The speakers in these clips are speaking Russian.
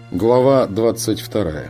Глава 22.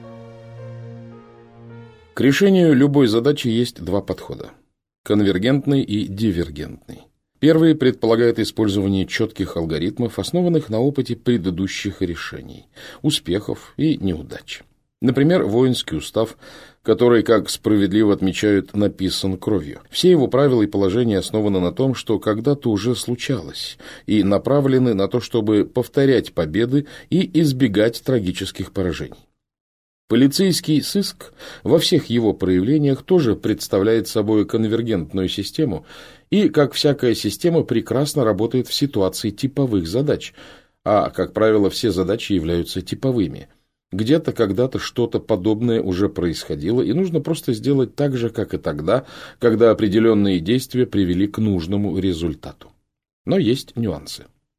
К решению любой задачи есть два подхода – конвергентный и дивергентный. Первый предполагает использование четких алгоритмов, основанных на опыте предыдущих решений, успехов и неудач. Например, воинский устав, который, как справедливо отмечают, написан кровью. Все его правила и положения основаны на том, что когда-то уже случалось, и направлены на то, чтобы повторять победы и избегать трагических поражений. Полицейский сыск во всех его проявлениях тоже представляет собой конвергентную систему и, как всякая система, прекрасно работает в ситуации типовых задач, а, как правило, все задачи являются типовыми. Где-то, когда-то что-то подобное уже происходило, и нужно просто сделать так же, как и тогда, когда определенные действия привели к нужному результату. Но есть нюансы.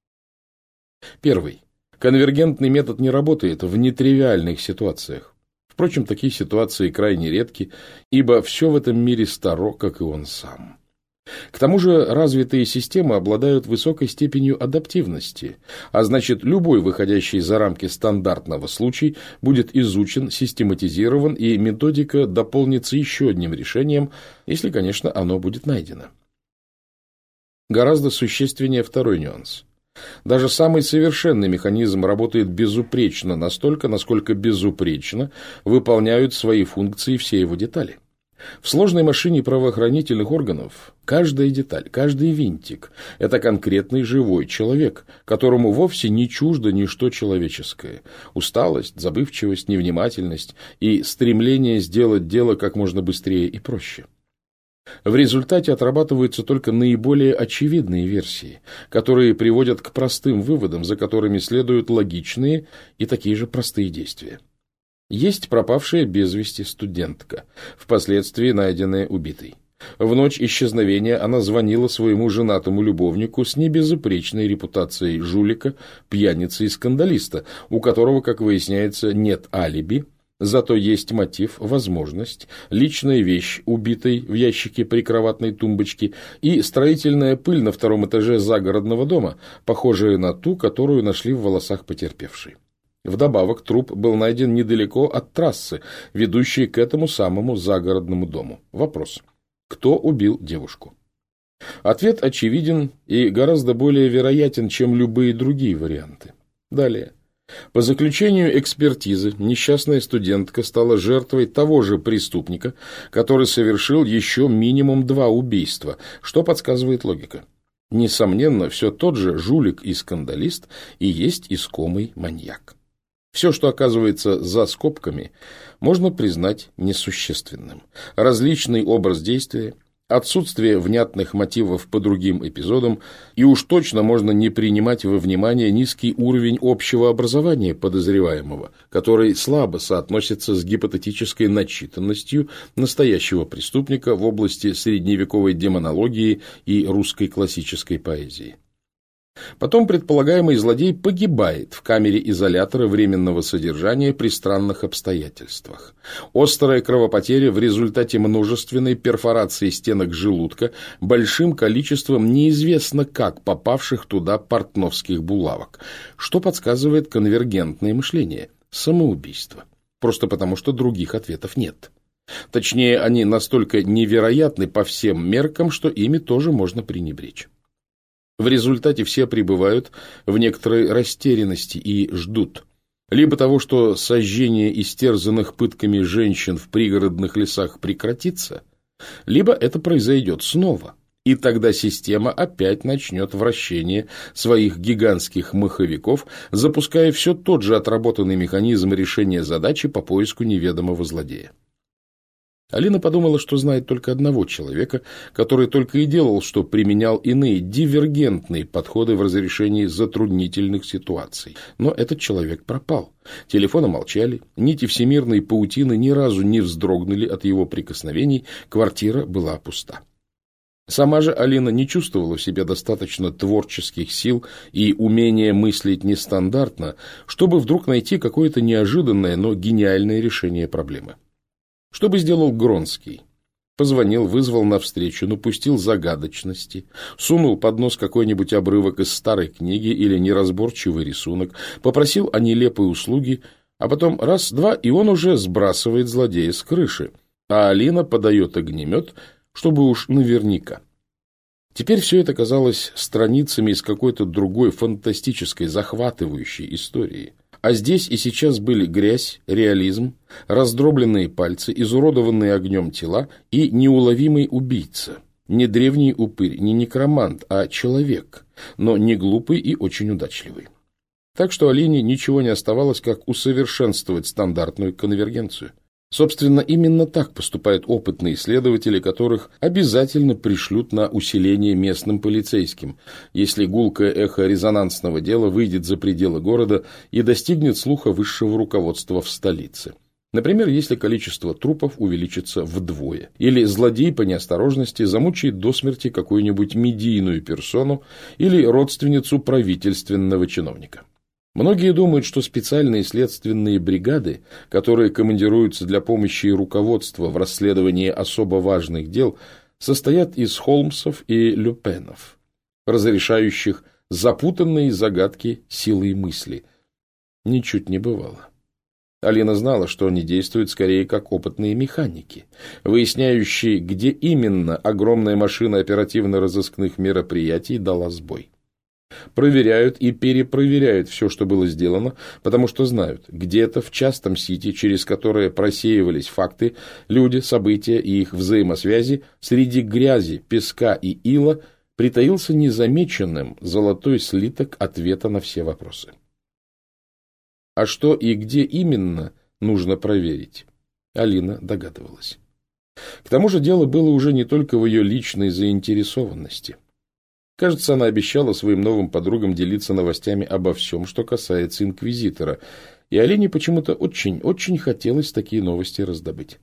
Первый. Конвергентный метод не работает в нетривиальных ситуациях. Впрочем, такие ситуации крайне редки, ибо все в этом мире старо, как и он сам. К тому же развитые системы обладают высокой степенью адаптивности, а значит, любой выходящий за рамки стандартного случай будет изучен, систематизирован, и методика дополнится еще одним решением, если, конечно, оно будет найдено. Гораздо существеннее второй нюанс. Даже самый совершенный механизм работает безупречно настолько, насколько безупречно выполняют свои функции все его детали. В сложной машине правоохранительных органов каждая деталь, каждый винтик – это конкретный живой человек, которому вовсе не чуждо ничто человеческое. Усталость, забывчивость, невнимательность и стремление сделать дело как можно быстрее и проще. В результате отрабатываются только наиболее очевидные версии, которые приводят к простым выводам, за которыми следуют логичные и такие же простые действия. Есть пропавшая без вести студентка, впоследствии найденная убитой. В ночь исчезновения она звонила своему женатому любовнику с небезупречной репутацией жулика, пьяницы и скандалиста, у которого, как выясняется, нет алиби, зато есть мотив, возможность, личная вещь убитой в ящике прикроватной тумбочки и строительная пыль на втором этаже загородного дома, похожая на ту, которую нашли в волосах потерпевшей. Вдобавок, труп был найден недалеко от трассы, ведущей к этому самому загородному дому. Вопрос: кто убил девушку? Ответ очевиден и гораздо более вероятен, чем любые другие варианты. Далее. По заключению экспертизы, несчастная студентка стала жертвой того же преступника, который совершил еще минимум 2 убийства, что подсказывает логика. Несомненно, все тот же жулик и скандалист и есть искомый маньяк. Все, что оказывается за скобками, можно признать несущественным. Различный образ действия, отсутствие внятных мотивов по другим эпизодам, и уж точно можно не принимать во внимание низкий уровень общего образования подозреваемого, который слабо соотносится с гипотетической начитанностью настоящего преступника в области средневековой демонологии и русской классической поэзии. Потом предполагаемый злодей погибает в камере изолятора временного содержания при странных обстоятельствах. Острая кровопотеря в результате множественной перфорации стенок желудка большим количеством неизвестно как попавших туда портновских булавок, что подсказывает конвергентное мышление – самоубийство. Просто потому, что других ответов нет. Точнее, они настолько невероятны по всем меркам, что ими тоже можно пренебречь. В результате все пребывают в некоторой растерянности и ждут либо того, что сожжение истерзанных пытками женщин в пригородных лесах прекратится, либо это произойдет снова, и тогда система опять начнет вращение своих гигантских маховиков, запуская все тот же отработанный механизм решения задачи по поиску неведомого злодея. Алина подумала, что знает только одного человека, который только и делал, что применял иные дивергентные подходы в разрешении затруднительных ситуаций. Но этот человек пропал. Телефоны молчали, нити всемирной паутины ни разу не вздрогнули от его прикосновений, квартира была пуста. Сама же Алина не чувствовала в себе достаточно творческих сил и умения мыслить нестандартно, чтобы вдруг найти какое-то неожиданное, но гениальное решение проблемы. Что бы сделал Гронский? Позвонил, вызвал навстречу, напустил загадочности, сунул под нос какой-нибудь обрывок из старой книги или неразборчивый рисунок, попросил о нелепой услуге, а потом раз-два, и он уже сбрасывает злодея с крыши, а Алина подает огнемет, чтобы уж наверняка. Теперь все это казалось страницами из какой-то другой фантастической, захватывающей истории. А здесь и сейчас были грязь, реализм, раздробленные пальцы, изуродованные огнем тела и неуловимый убийца. Не древний упырь, не некромант, а человек, но не глупый и очень удачливый. Так что Алине ничего не оставалось, как усовершенствовать стандартную конвергенцию. Собственно, именно так поступают опытные исследователи, которых обязательно пришлют на усиление местным полицейским, если гулкое эхо резонансного дела выйдет за пределы города и достигнет слуха высшего руководства в столице. Например, если количество трупов увеличится вдвое, или злодей по неосторожности замучает до смерти какую-нибудь медийную персону или родственницу правительственного чиновника. Многие думают, что специальные следственные бригады, которые командируются для помощи руководства в расследовании особо важных дел, состоят из Холмсов и Люпенов, разрешающих запутанные загадки силой мысли. Ничуть не бывало. Алина знала, что они действуют скорее как опытные механики, выясняющие, где именно огромная машина оперативно-розыскных мероприятий дала сбой. Проверяют и перепроверяют все, что было сделано, потому что знают, где-то в частом сити, через которое просеивались факты, люди, события и их взаимосвязи, среди грязи, песка и ила притаился незамеченным золотой слиток ответа на все вопросы. А что и где именно нужно проверить, Алина догадывалась. К тому же дело было уже не только в ее личной заинтересованности. Кажется, она обещала своим новым подругам делиться новостями обо всем, что касается инквизитора, и Алине почему-то очень хотелось такие новости раздобыть.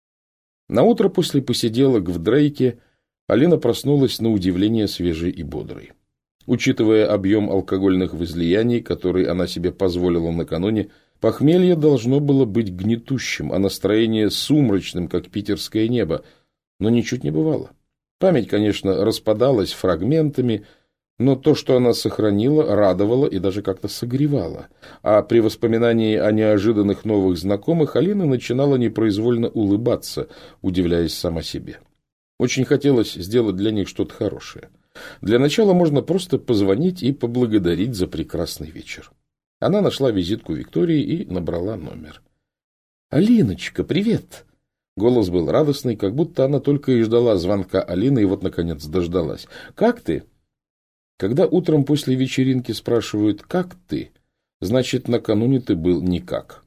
Наутро после посиделок в Дрейке Алина проснулась на удивление свежей и бодрой. Учитывая объем алкогольных возлияний, который она себе позволила накануне, похмелье должно было быть гнетущим, а настроение сумрачным, как питерское небо, но ничуть не бывало. Память, конечно, распадалась фрагментами, но то, что она сохранила, радовало и даже как-то согревало. А при воспоминании о неожиданных новых знакомых Алина начинала непроизвольно улыбаться, удивляясь сама себе. Очень хотелось сделать для них что-то хорошее. Для начала можно просто позвонить и поблагодарить за прекрасный вечер. Она нашла визитку Виктории и набрала номер. «Алиночка, привет!» Голос был радостный, как будто она только и ждала звонка Алины, и вот, наконец, дождалась. «Как ты?» Когда утром после вечеринки спрашивают «как ты?», значит, накануне ты был никак.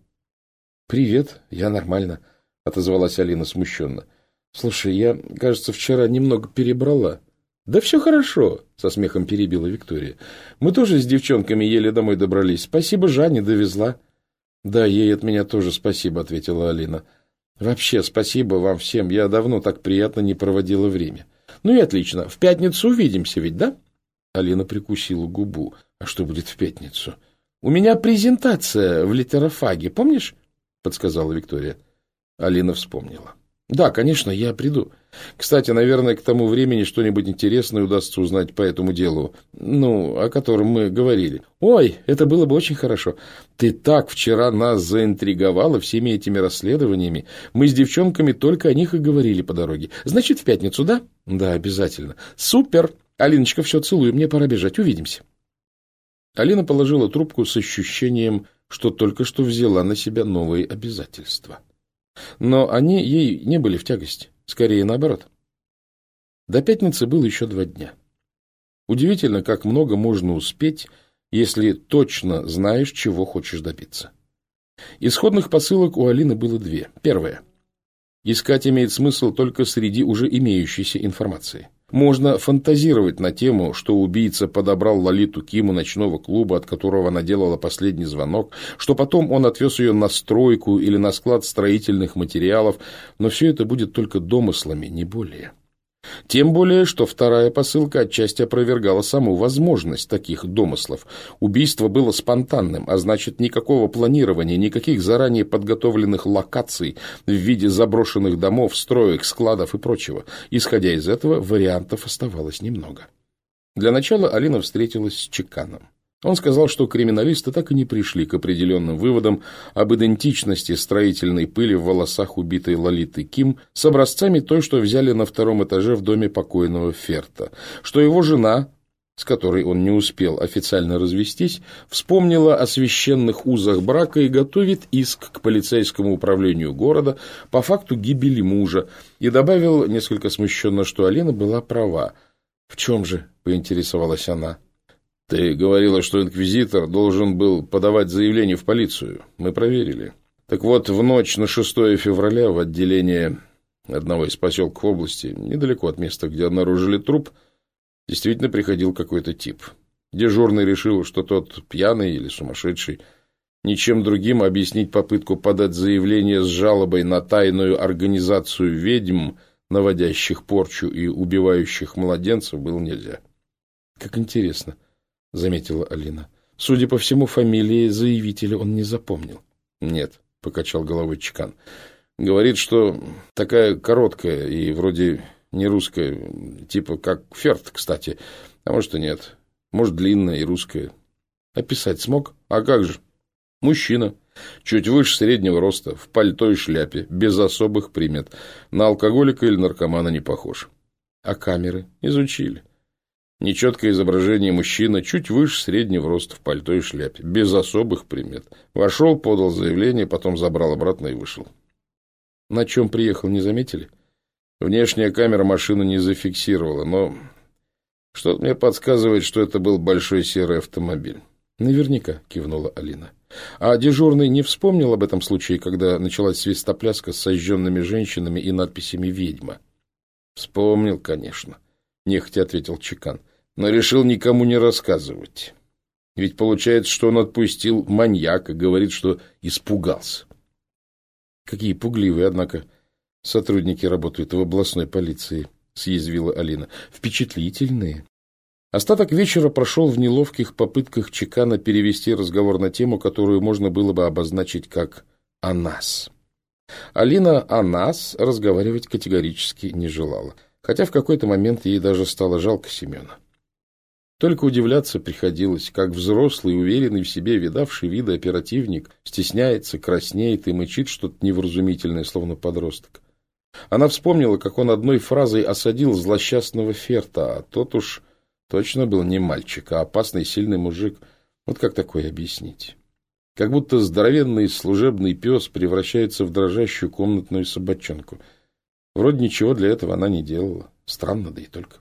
«Привет, я нормально», — отозвалась Алина смущенно. «Слушай, я, кажется, вчера немного перебрала». «Да все хорошо», — со смехом перебила Виктория. «Мы тоже с девчонками еле домой добрались. Спасибо, Жанне довезла». «Да, ей от меня тоже спасибо», — ответила Алина. «Вообще, спасибо вам всем. Я давно так приятно не проводила время». «Ну и отлично. В пятницу увидимся ведь, да?» Алина прикусила губу. «А что будет в пятницу?» «У меня презентация в литерофаге, помнишь?» — подсказала Виктория. Алина вспомнила. «Да, конечно, я приду. Кстати, наверное, к тому времени что-нибудь интересное удастся узнать по этому делу, о котором мы говорили. Ой, это было бы очень хорошо. Ты так вчера нас заинтриговала всеми этими расследованиями. Мы с девчонками только о них и говорили по дороге. Значит, в пятницу, да? Да, обязательно. Супер! Алиночка, все, целую, мне пора бежать. Увидимся». Алина положила трубку с ощущением, что только что взяла на себя новые обязательства. Но они ей не были в тягость, скорее наоборот. До пятницы было еще 2 дня. Удивительно, как много можно успеть, если точно знаешь, чего хочешь добиться. Исходных посылок у Алины было 2. Первая. Искать имеет смысл только среди уже имеющейся информации. Можно фантазировать на тему, что убийца подобрал Лолиту Ким у ночного клуба, от которого она делала последний звонок, что потом он отвез ее на стройку или на склад строительных материалов, но все это будет только домыслами, не более. Тем более, что вторая посылка отчасти опровергала саму возможность таких домыслов. Убийство было спонтанным, а значит, никакого планирования, никаких заранее подготовленных локаций в виде заброшенных домов, строек, складов и прочего. Исходя из этого, вариантов оставалось немного. Для начала Алина встретилась с Чеканом. Он сказал, что криминалисты так и не пришли к определенным выводам об идентичности строительной пыли в волосах убитой Лолиты Ким с образцами той, что взяли на втором этаже в доме покойного Ферта, что его жена, с которой он не успел официально развестись, вспомнила о священных узах брака и готовит иск к полицейскому управлению города по факту гибели мужа, и добавил несколько смущенно, что Алина была права. «В чем же?» – поинтересовалась она. «Ты говорила, что инквизитор должен был подавать заявление в полицию. Мы проверили. Так вот, в ночь на 6 февраля в отделение одного из поселков области, недалеко от места, где обнаружили труп, действительно приходил какой-то тип. Дежурный решил, что тот пьяный или сумасшедший. Ничем другим объяснить попытку подать заявление с жалобой на тайную организацию ведьм, наводящих порчу и убивающих младенцев, было нельзя». «Как интересно», — заметила Алина. «Судя по всему, фамилии заявителя он не запомнил». «Нет», — покачал головой Чекан. «Говорит, что такая короткая и вроде не русская, типа как Ферт, кстати. А может и нет. Может, длинная и русская. Описать смог? А как же? Мужчина. Чуть выше среднего роста, в пальто и шляпе, без особых примет. На алкоголика или наркомана не похож. А камеры? Изучили. Нечеткое изображение мужчины, чуть выше среднего роста, в пальто и шляпе, без особых примет. Вошел, подал заявление, потом забрал обратно и вышел. На чем приехал, не заметили? Внешняя камера машину не зафиксировала, но что-то мне подсказывает, что это был большой серый автомобиль. Наверняка, кивнула Алина. А дежурный не вспомнил об этом случае, когда началась свистопляска с сожженными женщинами и надписями «Ведьма»? Вспомнил, конечно, нехотя ответил Чекан. Но решил никому не рассказывать. Ведь получается, что он отпустил маньяка, говорит, что испугался. Какие пугливые, однако, сотрудники работают в областной полиции, съязвила Алина. Впечатлительные. Остаток вечера прошел в неловких попытках Чекана перевести разговор на тему, которую можно было бы обозначить как «о нас». Алина о нас разговаривать категорически не желала, хотя в какой-то момент ей даже стало жалко Семена. Только удивляться приходилось, как взрослый, уверенный в себе, видавший виды оперативник, стесняется, краснеет и мычит что-то невразумительное, словно подросток. Она вспомнила, как он одной фразой осадил злосчастного Ферта, а тот уж точно был не мальчик, а опасный сильный мужик. Вот как такое объяснить? Как будто здоровенный служебный пес превращается в дрожащую комнатную собачонку. Вроде ничего для этого она не делала. Странно, да и только.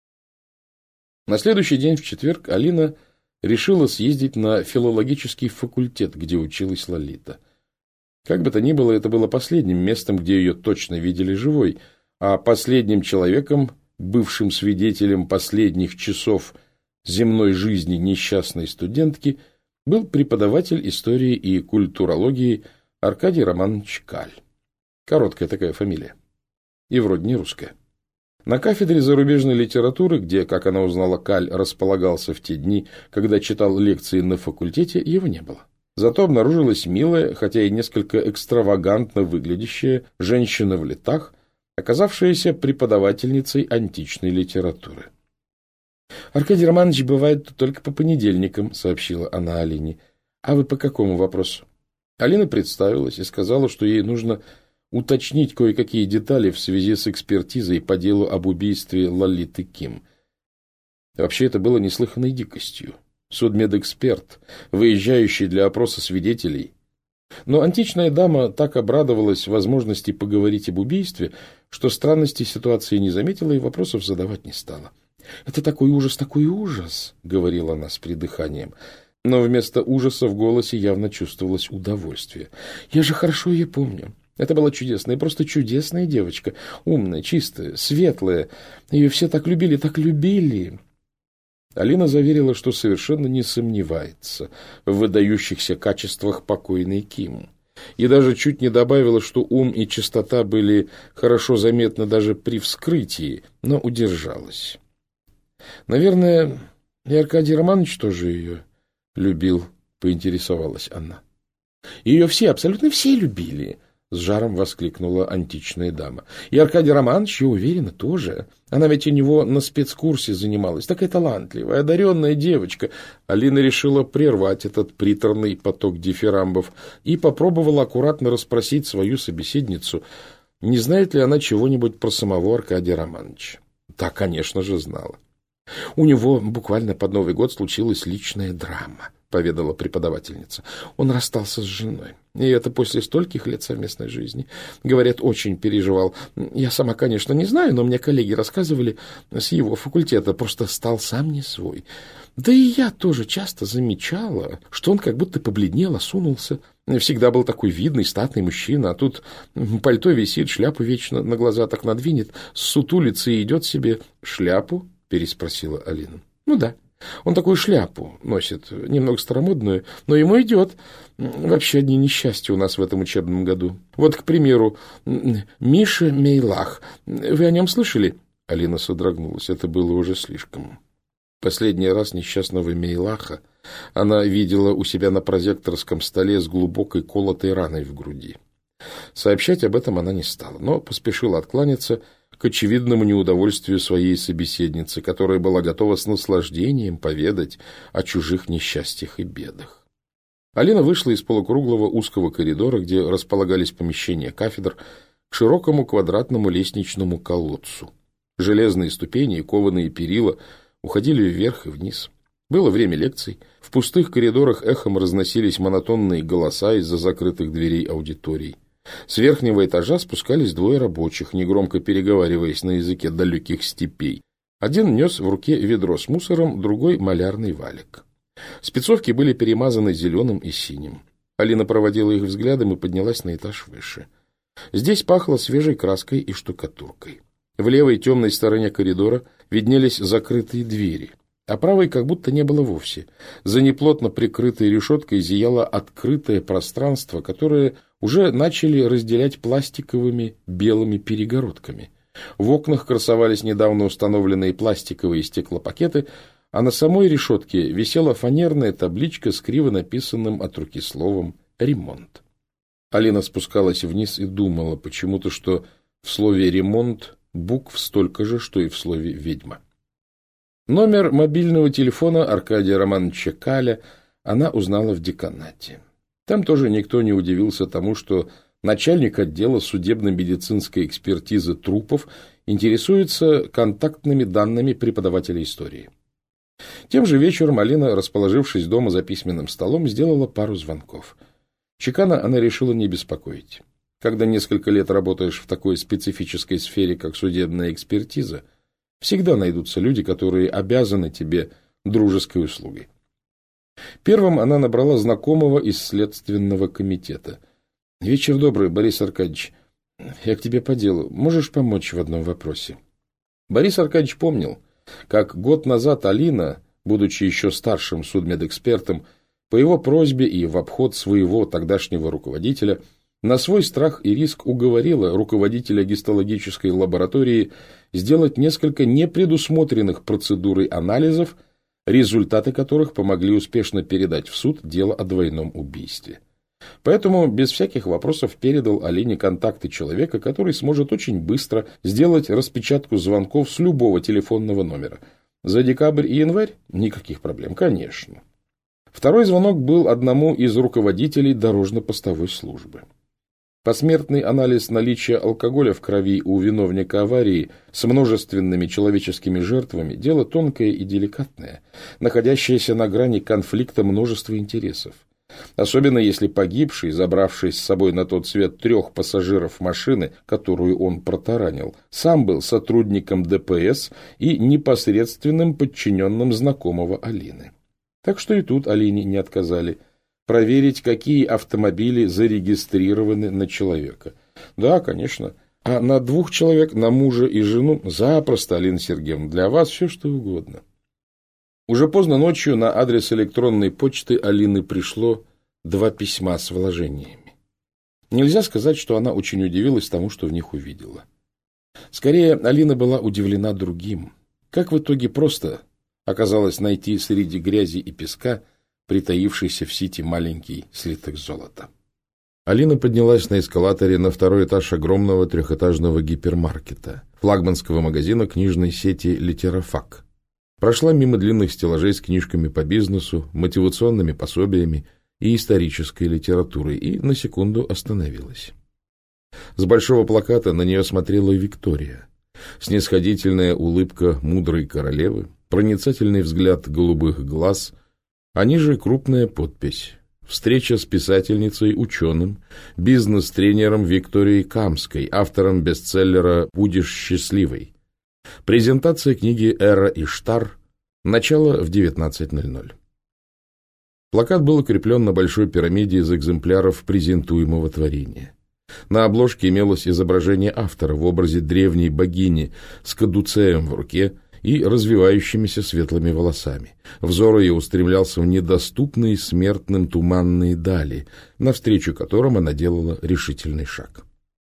На следующий день, в четверг, Алина решила съездить на филологический факультет, где училась Лолита. Как бы то ни было, это было последним местом, где ее точно видели живой, а последним человеком, бывшим свидетелем последних часов земной жизни несчастной студентки, был преподаватель истории и культурологии Аркадий Романович Каль. Короткая такая фамилия. И вроде не русская. На кафедре зарубежной литературы, где, как она узнала, Каль располагался в те дни, когда читал лекции на факультете, его не было. Зато обнаружилась милая, хотя и несколько экстравагантно выглядящая женщина в летах, оказавшаяся преподавательницей античной литературы. «Аркадий Романович бывает только по понедельникам», — сообщила она Алине. «А вы по какому вопросу?» Алина представилась и сказала, что ей нужно уточнить кое-какие детали в связи с экспертизой по делу об убийстве Лолиты Ким. Вообще это было неслыханной дикостью. Судмедэксперт, выезжающий для опроса свидетелей. Но античная дама так обрадовалась возможности поговорить об убийстве, что странности ситуации не заметила и вопросов задавать не стала. «Это такой ужас», — говорила она с придыханием. Но вместо ужаса в голосе явно чувствовалось удовольствие. «Я же хорошо ее помню. Это была чудесная, просто чудесная девочка. Умная, чистая, светлая. Ее все так любили, так любили». Алина заверила, что совершенно не сомневается в выдающихся качествах покойной Ким. И даже чуть не добавила, что ум и чистота были хорошо заметны даже при вскрытии, но удержалась. Наверное, и Аркадий Романович тоже ее любил, поинтересовалась она. Ее все, абсолютно все любили, с жаром воскликнула античная дама. И Аркадий Романович, я уверена, тоже. Она ведь у него на спецкурсе занималась. Такая талантливая, одаренная девочка. Алина решила прервать этот приторный поток дифирамбов и попробовала аккуратно расспросить свою собеседницу, не знает ли она чего-нибудь про самого Аркадия Романовича. Та, конечно же, знала. У него буквально под Новый год случилась личная драма, поведала преподавательница. Он расстался с женой. И это после стольких лет совместной жизни. Говорят, очень переживал. Я сама, конечно, не знаю, но мне коллеги рассказывали с его факультета. Просто стал сам не свой. Да и я тоже часто замечала, что он как будто побледнел, осунулся. Всегда был такой видный, статный мужчина, а тут пальто висит, шляпу вечно на глаза так надвинет, сутулится и идет себе. Шляпу? Переспросила Алина. Ну да. Он такую шляпу носит, немного старомодную, но ему идет. Вообще одни несчастья у нас в этом учебном году. Вот, к примеру, Миша Мейлах. Вы о нем слышали? Алина содрогнулась. Это было уже слишком. Последний раз несчастного Мейлаха она видела у себя на прозекторском столе с глубокой колотой раной в груди. Сообщать об этом она не стала, но поспешила откланяться к очевидному неудовольствию своей собеседницы, которая была готова с наслаждением поведать о чужих несчастьях и бедах. Алина вышла из полукруглого узкого коридора, где располагались помещения кафедр, к широкому квадратному лестничному колодцу. Железные ступени и кованые перила уходили вверх и вниз. Было время лекций. В пустых коридорах эхом разносились монотонные голоса из-за закрытых дверей аудиторий. С верхнего этажа спускались двое рабочих, негромко переговариваясь на языке далеких степей. Один нес в руке ведро с мусором, другой — малярный валик. Спецовки были перемазаны зеленым и синим. Алина проводила их взглядом и поднялась на этаж выше. Здесь пахло свежей краской и штукатуркой. В левой темной стороне коридора виднелись закрытые двери, а правой как будто не было вовсе. За неплотно прикрытой решеткой зияло открытое пространство, которое уже начали разделять пластиковыми белыми перегородками. В окнах красовались недавно установленные пластиковые стеклопакеты, а на самой решетке висела фанерная табличка с криво написанным от руки словом «Ремонт». Алина спускалась вниз и думала почему-то, что в слове «ремонт» букв столько же, что и в слове «ведьма». Номер мобильного телефона Аркадия Романовича Каля она узнала в деканате. Там тоже никто не удивился тому, что начальник отдела судебно-медицинской экспертизы трупов интересуется контактными данными преподавателя истории. Тем же вечером Алина, расположившись дома за письменным столом, сделала пару звонков. Чекана она решила не беспокоить. Когда несколько лет работаешь в такой специфической сфере, как судебная экспертиза, всегда найдутся люди, которые обязаны тебе дружеской услугой. Первым она набрала знакомого из следственного комитета. — Вечер добрый, Борис Аркадьевич. Я к тебе по делу. Можешь помочь в одном вопросе? Борис Аркадьевич помнил, как год назад Алина, будучи еще старшим судмедэкспертом, по его просьбе и в обход своего тогдашнего руководителя, на свой страх и риск уговорила руководителя гистологической лаборатории сделать несколько непредусмотренных процедурой анализов, результаты которых помогли успешно передать в суд дело о двойном убийстве. Поэтому без всяких вопросов передал Алине контакты человека, который сможет очень быстро сделать распечатку звонков с любого телефонного номера. За декабрь и январь никаких проблем, конечно. Второй звонок был одному из руководителей дорожно-постовой службы. Посмертный анализ наличия алкоголя в крови у виновника аварии с множественными человеческими жертвами – дело тонкое и деликатное, находящееся на грани конфликта множества интересов. Особенно если погибший, забравший с собой на тот свет 3 пассажиров машины, которую он протаранил, сам был сотрудником ДПС и непосредственным подчиненным знакомого Алины. Так что и тут Алине не отказали – проверить, какие автомобили зарегистрированы на человека. Да, конечно. А на 2 человек, на мужа и жену, запросто, Алина Сергеевна, для вас все что угодно. Уже поздно ночью на адрес электронной почты Алины пришло 2 письма с вложениями. Нельзя сказать, что она очень удивилась тому, что в них увидела. Скорее, Алина была удивлена другим. Как в итоге просто оказалось найти среди грязи и песка притаившийся в сити маленький слиток золота. Алина поднялась на эскалаторе на второй этаж огромного трехэтажного гипермаркета, флагманского магазина книжной сети «Литерафак». Прошла мимо длинных стеллажей с книжками по бизнесу, мотивационными пособиями и исторической литературой и на секунду остановилась. С большого плаката на нее смотрела Виктория. Снисходительная улыбка мудрой королевы, проницательный взгляд голубых глаз, а ниже крупная подпись: встреча с писательницей-ученым, бизнес-тренером Викторией Камской, автором бестселлера «Будешь счастливой». Презентация книги «Эра Иштар». Начало в 19:00. Плакат был укреплен на большой пирамиде из экземпляров презентуемого творения. На обложке имелось изображение автора в образе древней богини с кадуцеем в руке и развивающимися светлыми волосами. Взор ее устремлялся в недоступные смертным туманные дали, навстречу которым она делала решительный шаг.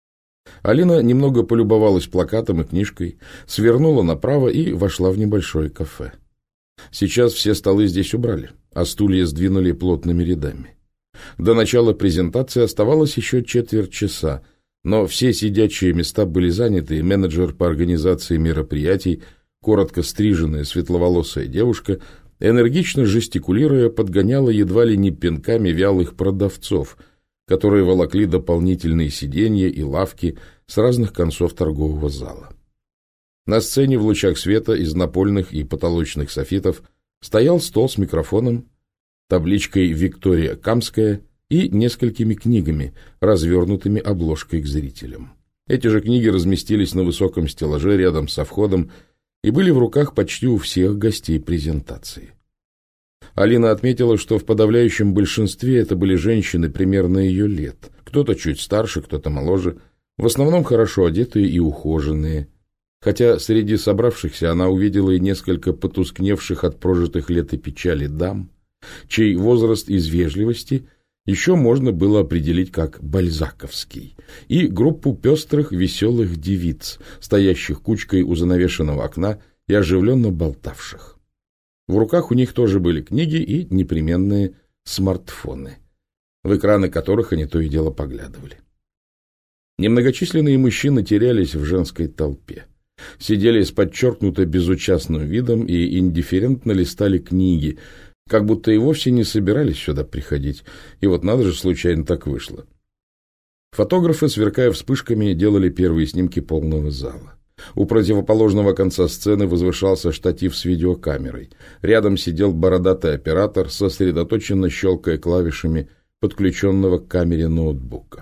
Алина немного полюбовалась плакатом и книжкой, свернула направо и вошла в небольшое кафе. Сейчас все столы здесь убрали, а стулья сдвинули плотными рядами. До начала презентации оставалось еще четверть часа, но все сидячие места были заняты, и менеджер по организации мероприятий, коротко стриженная светловолосая девушка, энергично жестикулируя, подгоняла едва ли не пинками вялых продавцов, которые волокли дополнительные сиденья и лавки с разных концов торгового зала. На сцене в лучах света из напольных и потолочных софитов стоял стол с микрофоном, табличкой «Виктория Камская» и несколькими книгами, развернутыми обложкой к зрителям. Эти же книги разместились на высоком стеллаже рядом со входом и были в руках почти у всех гостей презентации. Алина отметила, что в подавляющем большинстве это были женщины примерно ее лет, кто-то чуть старше, кто-то моложе, в основном хорошо одетые и ухоженные, хотя среди собравшихся она увидела и несколько потускневших от прожитых лет и печали дам, чей возраст из вежливости еще можно было определить как бальзаковский, и группу пестрых веселых девиц, стоящих кучкой у занавешенного окна и оживленно болтавших. В руках у них тоже были книги и непременные смартфоны, в экраны которых они то и дело поглядывали. Немногочисленные мужчины терялись в женской толпе, сидели с подчеркнуто безучастным видом и индифферентно листали книги, как будто и вовсе не собирались сюда приходить, и вот надо же, случайно так вышло. Фотографы, сверкая вспышками, делали первые снимки полного зала. У противоположного конца сцены возвышался штатив с видеокамерой. Рядом сидел бородатый оператор, сосредоточенно щелкая клавишами подключенного к камере ноутбука.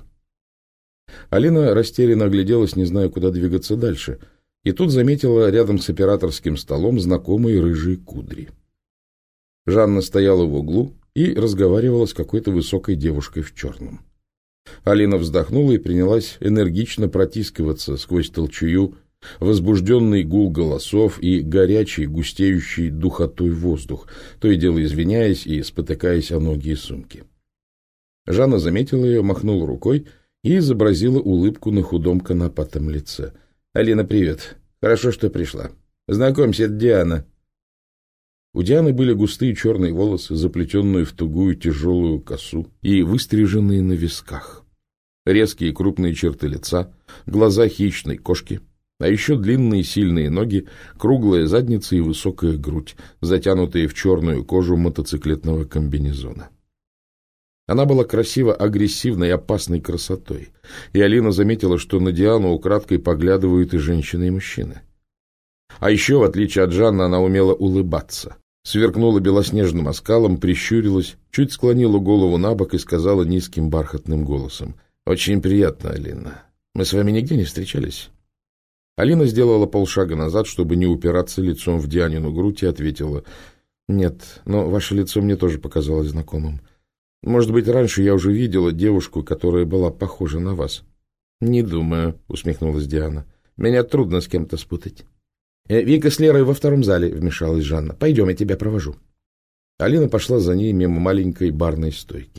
Алина растерянно огляделась, не зная, куда двигаться дальше, и тут заметила рядом с операторским столом знакомые рыжие кудри. Жанна стояла в углу и разговаривала с какой-то высокой девушкой в черном. Алина вздохнула и принялась энергично протискиваться сквозь толчую, возбужденный гул голосов и горячий, густеющий духотой воздух, то и дело извиняясь и спотыкаясь о ноги и сумки. Жанна заметила ее, махнула рукой и изобразила улыбку на худом конопатом лице. — Алина, привет. Хорошо, что пришла. Знакомься, это Диана. У Дианы были густые черные волосы, заплетенные в тугую тяжелую косу и выстриженные на висках. Резкие крупные черты лица, глаза хищной кошки, а еще длинные сильные ноги, круглая задница и высокая грудь, затянутые в черную кожу мотоциклетного комбинезона. Она была красиво-агрессивной и опасной красотой, и Алина заметила, что на Диану украдкой поглядывают и женщины, и мужчины. А еще, в отличие от Жанны, она умела улыбаться. Сверкнула белоснежным оскалом, прищурилась, чуть склонила голову на бок и сказала низким бархатным голосом: «Очень приятно, Алина. Мы с вами нигде не встречались?» Алина сделала полшага назад, чтобы не упираться лицом в Дианину грудь, и ответила: «Нет, но ваше лицо мне тоже показалось знакомым. Может быть, раньше я уже видела девушку, которая была похожа на вас». «Не думаю», — усмехнулась Диана. «Меня трудно с кем-то спутать». «Вика с Лерой во втором зале», — вмешалась Жанна. «Пойдем, я тебя провожу». Алина пошла за ней мимо маленькой барной стойки.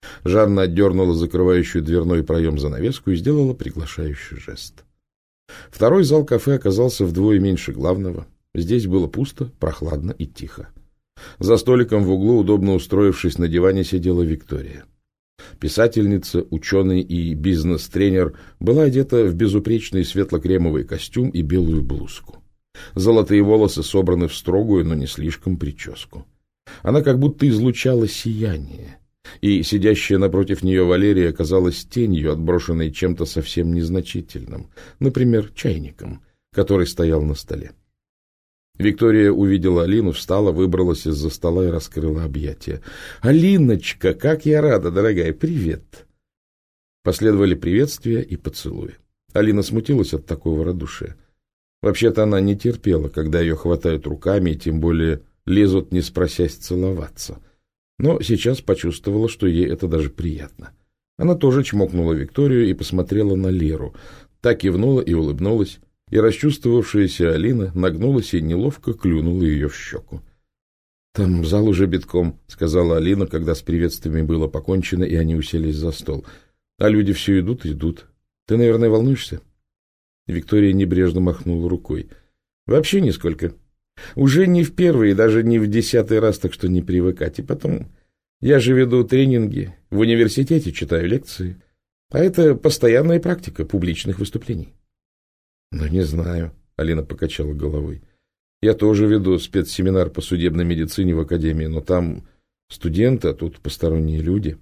Жанна отдернула закрывающую дверной проем занавеску и сделала приглашающий жест. Второй зал кафе оказался вдвое меньше главного. Здесь было пусто, прохладно и тихо. За столиком в углу, удобно устроившись на диване, сидела Виктория. Писательница, ученый и бизнес-тренер была одета в безупречный светло-кремовый костюм и белую блузку. Золотые волосы собраны в строгую, но не слишком прическу. Она как будто излучала сияние, и сидящая напротив нее Валерия казалась тенью, отброшенной чем-то совсем незначительным, например, чайником, который стоял на столе. Виктория увидела Алину, встала, выбралась из-за стола и раскрыла объятия. — Алиночка, как я рада, дорогая! Привет! Последовали приветствия и поцелуи. Алина смутилась от такого радушия. Вообще-то она не терпела, когда ее хватают руками и тем более лезут, не спросясь, целоваться. Но сейчас почувствовала, что ей это даже приятно. Она тоже чмокнула Викторию и посмотрела на Леру. Та кивнула и улыбнулась, и расчувствовавшаяся Алина нагнулась и неловко клюнула ее в щеку. — Там зал уже битком, — сказала Алина, когда с приветствиями было покончено, и они уселись за стол. — А люди все идут и идут. Ты, наверное, волнуешься? Виктория небрежно махнула рукой. — Вообще нисколько. Уже не в первый и даже не в 10-й раз, так что не привыкать. И потом, я же веду тренинги, в университете читаю лекции, а это постоянная практика публичных выступлений. — Ну, не знаю, — Алина покачала головой. — Я тоже веду спецсеминар по судебной медицине в академии, но там студенты, а тут посторонние люди.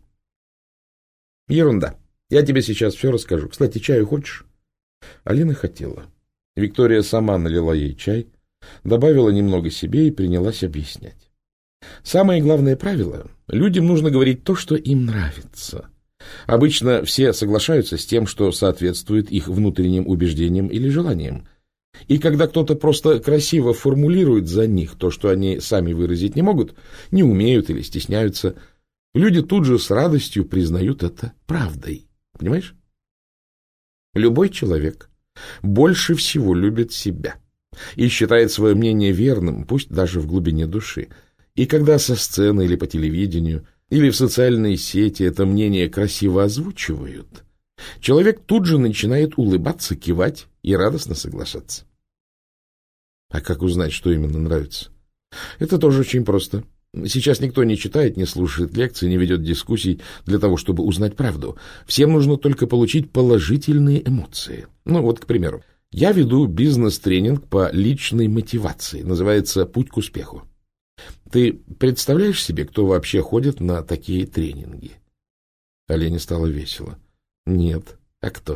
— Ерунда. Я тебе сейчас все расскажу. Кстати, чаю хочешь? Алина хотела. Виктория сама налила ей чай, добавила немного себе и принялась объяснять. Самое главное правило — людям нужно говорить то, что им нравится. Обычно все соглашаются с тем, что соответствует их внутренним убеждениям или желаниям. И когда кто-то просто красиво формулирует за них то, что они сами выразить не могут, не умеют или стесняются, люди тут же с радостью признают это правдой. Понимаешь? Любой человек больше всего любит себя и считает свое мнение верным, пусть даже в глубине души. И когда со сцены или по телевидению, или в социальной сети это мнение красиво озвучивают, человек тут же начинает улыбаться, кивать и радостно соглашаться. А как узнать, что именно нравится? Это тоже очень просто. Сейчас никто не читает, не слушает лекций, не ведет дискуссий для того, чтобы узнать правду. Всем нужно только получить положительные эмоции. Ну вот, к примеру, я веду бизнес-тренинг по личной мотивации. Называется «Путь к успеху». Ты представляешь себе, кто вообще ходит на такие тренинги? Алене стало весело. Нет. А кто?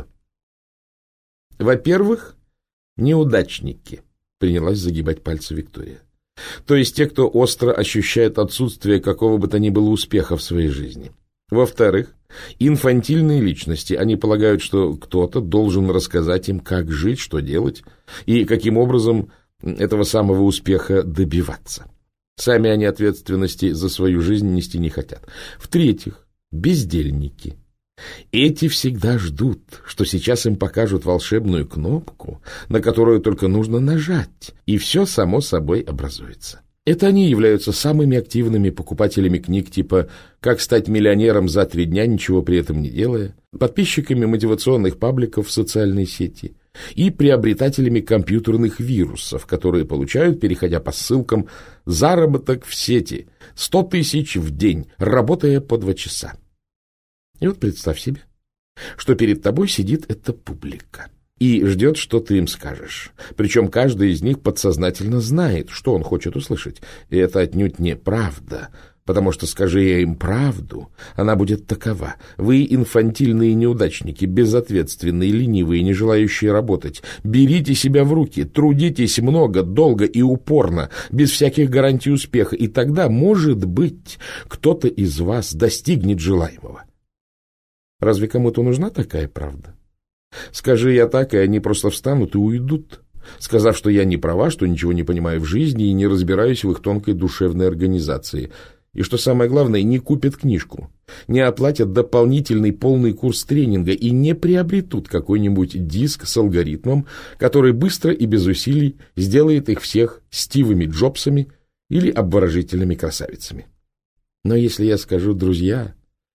Во-первых, неудачники. Принялась загибать пальцы Виктория. То есть те, кто остро ощущает отсутствие какого бы то ни было успеха в своей жизни. Во-вторых, инфантильные личности. Они полагают, что кто-то должен рассказать им, как жить, что делать и каким образом этого самого успеха добиваться. Сами они ответственности за свою жизнь нести не хотят. В-третьих, бездельники. Эти всегда ждут, что сейчас им покажут волшебную кнопку, на которую только нужно нажать, и все само собой образуется. Это они являются самыми активными покупателями книг типа «Как стать миллионером за 3 дня, ничего при этом не делая», подписчиками мотивационных пабликов в социальной сети и приобретателями компьютерных вирусов, которые получают, переходя по ссылкам, заработок в сети 100 тысяч в день, работая по 2 часа. И вот представь себе, что перед тобой сидит эта публика и ждет, что ты им скажешь. Причем каждый из них подсознательно знает, что он хочет услышать. И это отнюдь не правда, потому что, скажи я им правду, она будет такова. Вы инфантильные неудачники, безответственные, ленивые, не желающие работать. Берите себя в руки, трудитесь много, долго и упорно, без всяких гарантий успеха, и тогда, может быть, кто-то из вас достигнет желаемого. Разве кому-то нужна такая правда? Скажи я так, и они просто встанут и уйдут, сказав, что я не права, что ничего не понимаю в жизни и не разбираюсь в их тонкой душевной организации. И что самое главное, не купят книжку, не оплатят дополнительный полный курс тренинга и не приобретут какой-нибудь диск с алгоритмом, который быстро и без усилий сделает их всех Стивами Джобсами или обворожительными красавицами. Но если я скажу, друзья,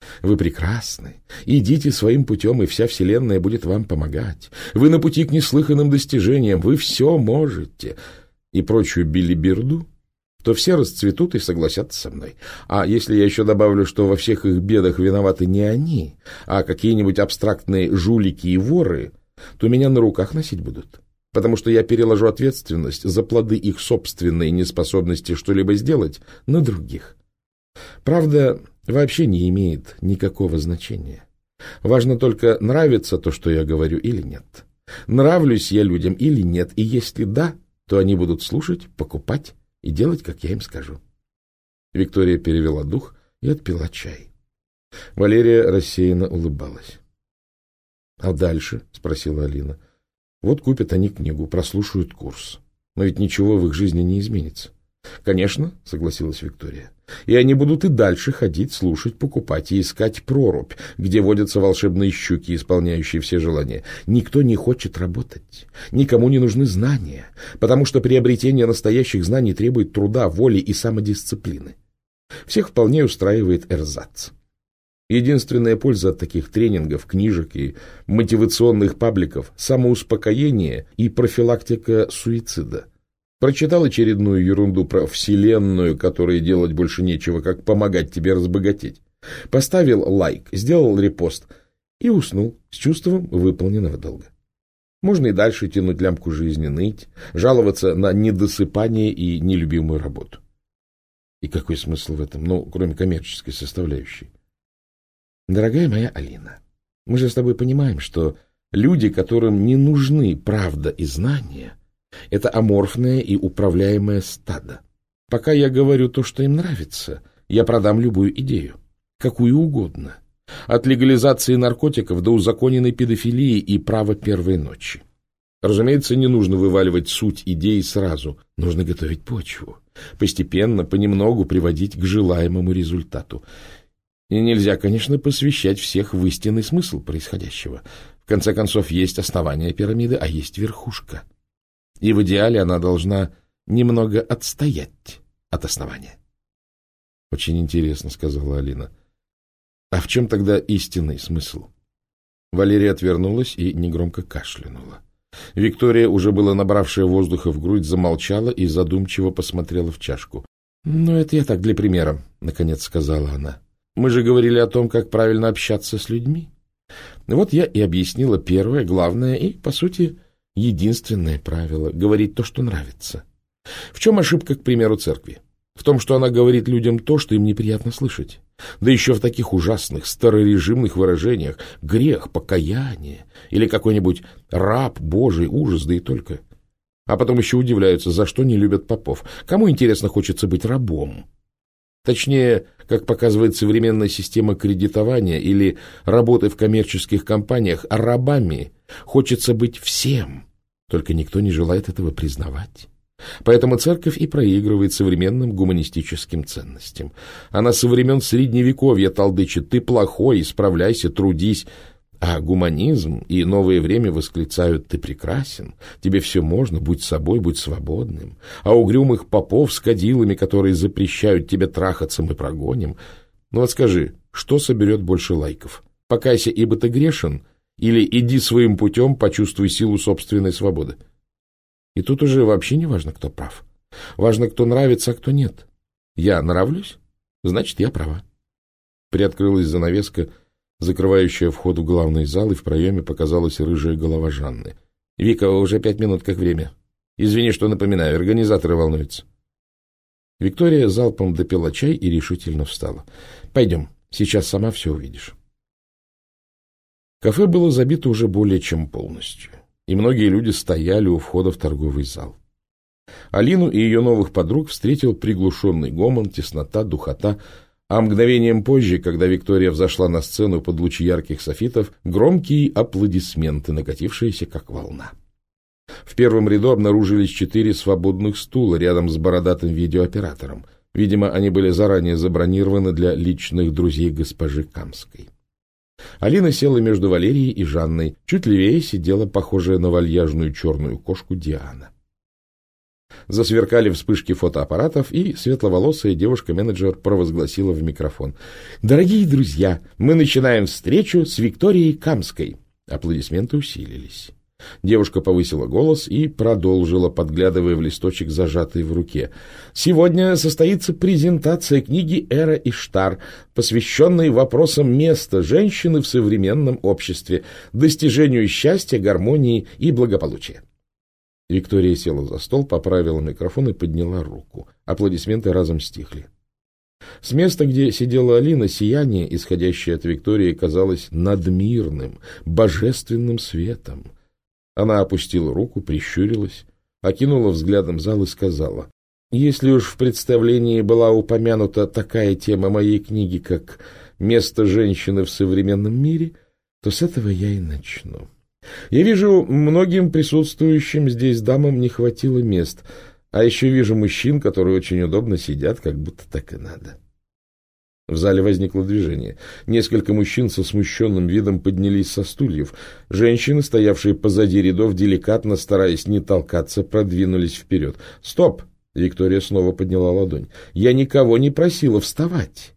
Вы прекрасны. Идите своим путем, и вся вселенная будет вам помогать. Вы на пути к неслыханным достижениям. Вы все можете. И прочую билиберду, то все расцветут и согласятся со мной. А если я еще добавлю, что во всех их бедах виноваты не они, а какие-нибудь абстрактные жулики и воры, то меня на руках носить будут. Потому что я переложу ответственность за плоды их собственной неспособности что-либо сделать на других. Правда вообще не имеет никакого значения. Важно только, нравится то, что я говорю, или нет. Нравлюсь я людям или нет, и если да, то они будут слушать, покупать и делать, как я им скажу. Виктория перевела дух и отпила чай. Валерия рассеянно улыбалась. — А дальше? — спросила Алина. — Вот купят они книгу, прослушают курс. Но ведь ничего в их жизни не изменится. — Конечно, — согласилась Виктория. — И они будут и дальше ходить, слушать, покупать и искать прорубь, где водятся волшебные щуки, исполняющие все желания. Никто не хочет работать, никому не нужны знания, потому что приобретение настоящих знаний требует труда, воли и самодисциплины. Всех вполне устраивает эрзац. Единственная польза от таких тренингов, книжек и мотивационных пабликов – самоуспокоение и профилактика суицида. Прочитал очередную ерунду про Вселенную, которой делать больше нечего, как помогать тебе разбогатеть. Поставил лайк, сделал репост и уснул с чувством выполненного долга. Можно и дальше тянуть лямку жизни, ныть, жаловаться на недосыпание и нелюбимую работу. И какой смысл в этом, кроме коммерческой составляющей? Дорогая моя Алина, мы же с тобой понимаем, что люди, которым не нужны правда и знания, это аморфное и управляемое стадо. Пока я говорю то, что им нравится, я продам любую идею, какую угодно. От легализации наркотиков до узаконенной педофилии и права первой ночи. Разумеется, не нужно вываливать суть идеи сразу. Нужно готовить почву, постепенно, понемногу приводить к желаемому результату. И нельзя, конечно, посвящать всех в истинный смысл происходящего. В конце концов, есть основание пирамиды, а есть верхушка. И в идеале она должна немного отстоять от основания. — Очень интересно, — сказала Алина. — А в чем тогда истинный смысл? Валерия отвернулась и негромко кашлянула. Виктория, уже было набравшая воздуха в грудь, замолчала и задумчиво посмотрела в чашку. — это я так для примера, — наконец сказала она. — Мы же говорили о том, как правильно общаться с людьми. Вот я и объяснила первое, главное и, по сути, единственное правило — говорить то, что нравится. В чем ошибка, к примеру, церкви? В том, что она говорит людям то, что им неприятно слышать. Да еще в таких ужасных, старорежимных выражениях: грех, покаяние или какой-нибудь раб Божий, ужас, да и только. А потом еще удивляются, за что не любят попов. Кому, интересно, хочется быть рабом? Точнее, как показывает современная система кредитования или работы в коммерческих компаниях, рабами хочется быть всем, только никто не желает этого признавать. Поэтому церковь и проигрывает современным гуманистическим ценностям. Она со времен Средневековья толдычит: ты плохой, исправляйся, трудись. А гуманизм и новое время восклицают: ты прекрасен, тебе все можно, будь собой, будь свободным. А угрюмых попов с кадилами, которые запрещают тебе трахаться, мы прогоним. Вот скажи, что соберет больше лайков? Покайся, ибо ты грешен, или иди своим путем, почувствуй силу собственной свободы? И тут уже вообще не важно, кто прав. Важно, кто нравится, а кто нет. Я нравлюсь? Значит, я права. Приоткрылась занавеска, закрывающая вход в главный зал, и в проеме показалась рыжая голова Жанны. — Вика, уже 5 минут как время. Извини, что напоминаю, организаторы волнуются. Виктория залпом допила чай и решительно встала. — Пойдем, сейчас сама все увидишь. Кафе было забито уже более чем полностью, и многие люди стояли у входа в торговый зал. Алину и ее новых подруг встретил приглушенный гомон, теснота, духота, а мгновением позже, когда Виктория взошла на сцену под лучи ярких софитов, громкие аплодисменты, накатившиеся как волна. В первом ряду обнаружились 4 свободных стула рядом с бородатым видеооператором. Видимо, они были заранее забронированы для личных друзей госпожи Камской. Алина села между Валерией и Жанной. Чуть левее сидела похожая на вальяжную черную кошку Диана. Засверкали вспышки фотоаппаратов, и светловолосая девушка-менеджер провозгласила в микрофон: «Дорогие друзья, мы начинаем встречу с Викторией Камской». Аплодисменты усилились. Девушка повысила голос и продолжила, подглядывая в листочек, зажатый в руке. «Сегодня состоится презентация книги «Эра Иштар», посвященной вопросам места женщины в современном обществе, достижению счастья, гармонии и благополучия». Виктория села за стол, поправила микрофон и подняла руку. Аплодисменты разом стихли. С места, где сидела Алина, сияние, исходящее от Виктории, казалось надмирным, божественным светом. Она опустила руку, прищурилась, окинула взглядом зал и сказала: «Если уж в представлении была упомянута такая тема моей книги, как «Место женщины в современном мире», то с этого я и начну. Я вижу, многим присутствующим здесь дамам не хватило мест, а еще вижу мужчин, которые очень удобно сидят, как будто так и надо». В зале возникло движение. Несколько мужчин со смущенным видом поднялись со стульев. Женщины, стоявшие позади рядов, деликатно, стараясь не толкаться, продвинулись вперед. «Стоп!» — Виктория снова подняла ладонь. «Я никого не просила вставать!»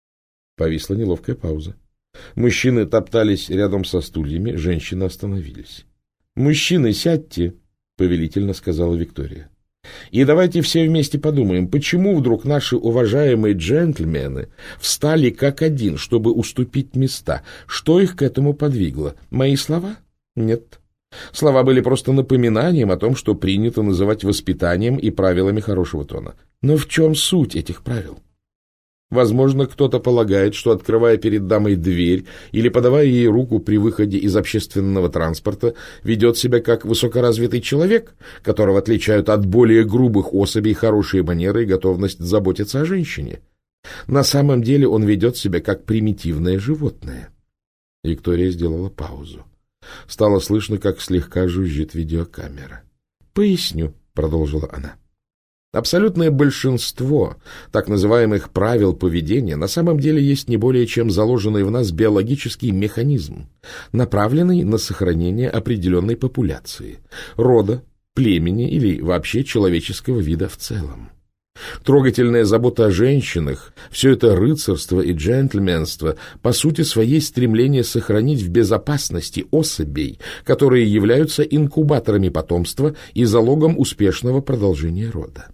Повисла неловкая пауза. Мужчины топтались рядом со стульями, женщины остановились. «Мужчины, сядьте!» — повелительно сказала Виктория. «И давайте все вместе подумаем, почему вдруг наши уважаемые джентльмены встали как один, чтобы уступить места? Что их к этому подвигло? Мои слова? Нет. Слова были просто напоминанием о том, что принято называть воспитанием и правилами хорошего тона. Но в чем суть этих правил? Возможно, кто-то полагает, что, открывая перед дамой дверь или подавая ей руку при выходе из общественного транспорта, ведет себя как высокоразвитый человек, которого отличают от более грубых особей хорошие манеры и готовность заботиться о женщине. На самом деле он ведет себя как примитивное животное. Виктория сделала паузу. Стало слышно, как слегка жужжит видеокамера. «Поясню», — продолжила она. Абсолютное большинство так называемых правил поведения на самом деле есть не более чем заложенный в нас биологический механизм, направленный на сохранение определенной популяции, рода, племени или вообще человеческого вида в целом. Трогательная забота о женщинах, все это рыцарство и джентльменство, по сути своей стремление сохранить в безопасности особей, которые являются инкубаторами потомства и залогом успешного продолжения рода.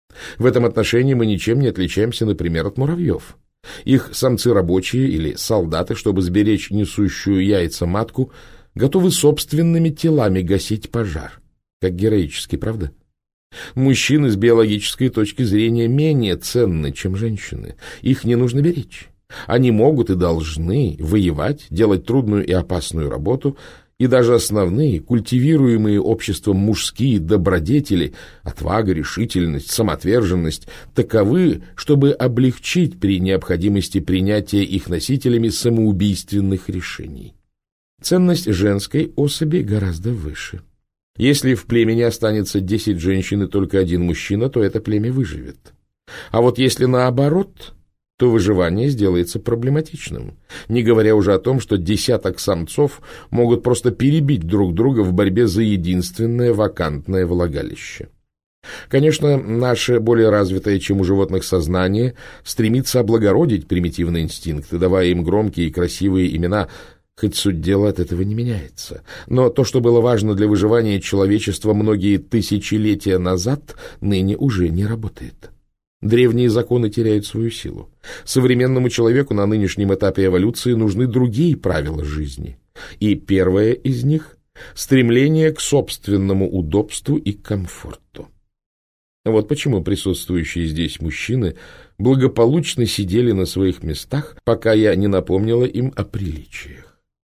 В этом отношении мы ничем не отличаемся, например, от муравьев. Их самцы рабочие или солдаты, чтобы сберечь несущую яйца матку, готовы собственными телами гасить пожар. Как героически, правда? Мужчины с биологической точки зрения менее ценны, чем женщины. Их не нужно беречь. Они могут и должны воевать, делать трудную и опасную работу, и даже основные, культивируемые обществом мужские добродетели, отвага, решительность, самоотверженность, таковы, чтобы облегчить при необходимости принятия их носителями самоубийственных решений. Ценность женской особи гораздо выше. Если в племени останется 10 женщин и только один мужчина, то это племя выживет. А вот если наоборот, то выживание сделается проблематичным, не говоря уже о том, что десяток самцов могут просто перебить друг друга в борьбе за единственное вакантное влагалище. Конечно, наше более развитое, чем у животных, сознание стремится облагородить примитивные инстинкты, давая им громкие и красивые имена, хоть суть дела от этого не меняется. Но то, что было важно для выживания человечества многие тысячелетия назад, ныне уже не работает. Древние законы теряют свою силу. Современному человеку на нынешнем этапе эволюции нужны другие правила жизни. И первое из них – стремление к собственному удобству и комфорту. Вот почему присутствующие здесь мужчины благополучно сидели на своих местах, пока я не напомнила им о приличиях.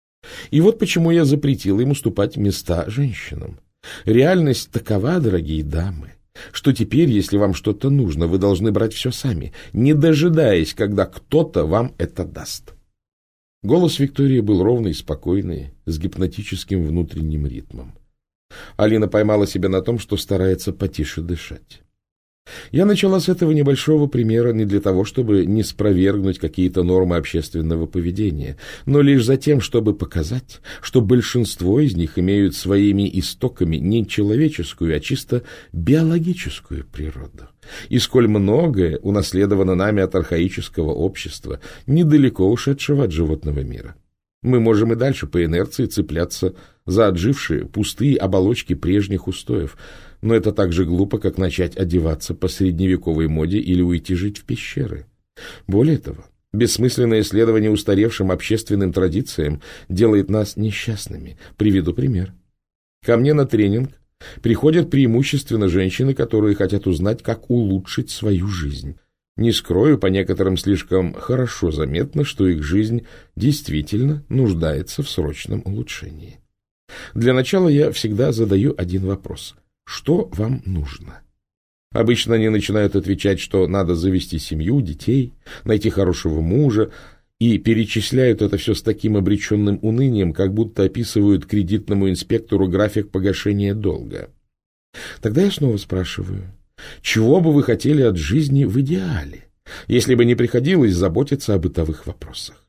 И вот почему я запретила им уступать места женщинам. Реальность такова, дорогие дамы, что теперь, если вам что-то нужно, вы должны брать все сами, не дожидаясь, когда кто-то вам это даст. Голос Виктории был ровный и спокойный, с гипнотическим внутренним ритмом. Алина поймала себя на том, что старается потише дышать. Я начала с этого небольшого примера не для того, чтобы не спровергнуть какие-то нормы общественного поведения, но лишь за тем, чтобы показать, что большинство из них имеют своими истоками не человеческую, а чисто биологическую природу. И сколь многое унаследовано нами от архаического общества, недалеко ушедшего от животного мира. Мы можем и дальше по инерции цепляться за отжившие пустые оболочки прежних устоев, но это так же глупо, как начать одеваться по средневековой моде или уйти жить в пещеры. Более того, бессмысленное следование устаревшим общественным традициям делает нас несчастными. Приведу пример. Ко мне на тренинг приходят преимущественно женщины, которые хотят узнать, как улучшить свою жизнь. Не скрою, по некоторым слишком хорошо заметно, что их жизнь действительно нуждается в срочном улучшении. Для начала я всегда задаю один вопрос. Что вам нужно? Обычно они начинают отвечать, что надо завести семью, детей, найти хорошего мужа, и перечисляют это все с таким обреченным унынием, как будто описывают кредитному инспектору график погашения долга. Тогда я снова спрашиваю, чего бы вы хотели от жизни в идеале, если бы не приходилось заботиться о бытовых вопросах?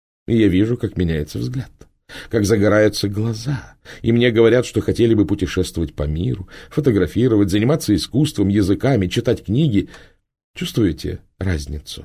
И я вижу, как меняется взгляд, как загораются глаза, и мне говорят, что хотели бы путешествовать по миру, фотографировать, заниматься искусством, языками, читать книги. Чувствуете разницу?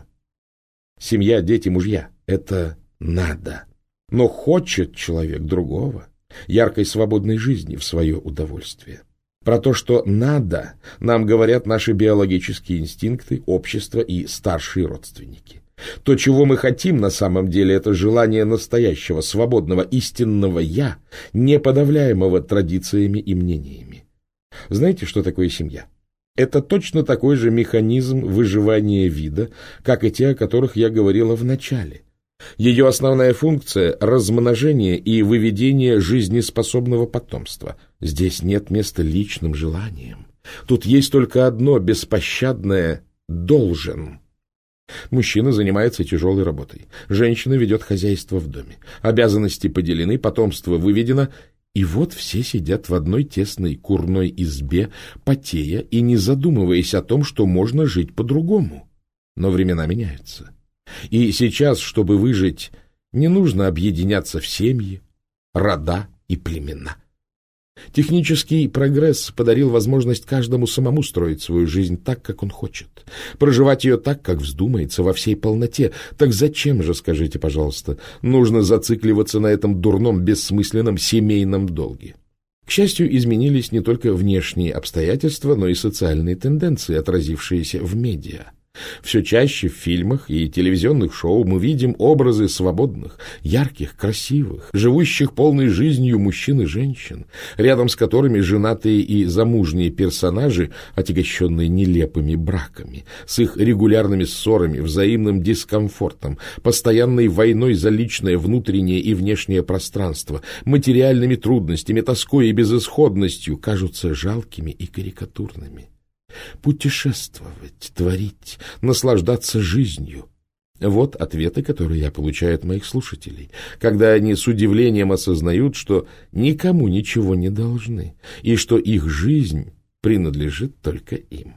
Семья, дети, мужья — это надо. Но хочет человек другого, яркой свободной жизни в свое удовольствие. Про то, что надо, нам говорят наши биологические инстинкты, общество и старшие родственники. То, чего мы хотим на самом деле, это желание настоящего, свободного, истинного «я», не подавляемого традициями и мнениями. Знаете, что такое семья? Это точно такой же механизм выживания вида, как и те, о которых я говорила в начале. Ее основная функция – размножение и выведение жизнеспособного потомства. Здесь нет места личным желаниям. Тут есть только одно беспощадное «должен». Мужчина занимается тяжелой работой, женщина ведет хозяйство в доме, обязанности поделены, потомство выведено, и вот все сидят в одной тесной курной избе, потея и не задумываясь о том, что можно жить по-другому. Но времена меняются. И сейчас, чтобы выжить, не нужно объединяться в семьи, рода и племена. Технический прогресс подарил возможность каждому самому строить свою жизнь так, как он хочет, проживать ее так, как вздумается, во всей полноте. Так зачем же, скажите, пожалуйста, нужно зацикливаться на этом дурном, бессмысленном семейном долге? К счастью, изменились не только внешние обстоятельства, но и социальные тенденции, отразившиеся в медиа. Все чаще в фильмах и телевизионных шоу мы видим образы свободных, ярких, красивых, живущих полной жизнью мужчин и женщин, рядом с которыми женатые и замужние персонажи, отягощенные нелепыми браками, с их регулярными ссорами, взаимным дискомфортом, постоянной войной за личное внутреннее и внешнее пространство, материальными трудностями, тоской и безысходностью, кажутся жалкими и карикатурными. Путешествовать, творить, наслаждаться жизнью. Вот ответы, которые я получаю от моих слушателей, когда они с удивлением осознают, что никому ничего не должны, и что их жизнь принадлежит только им.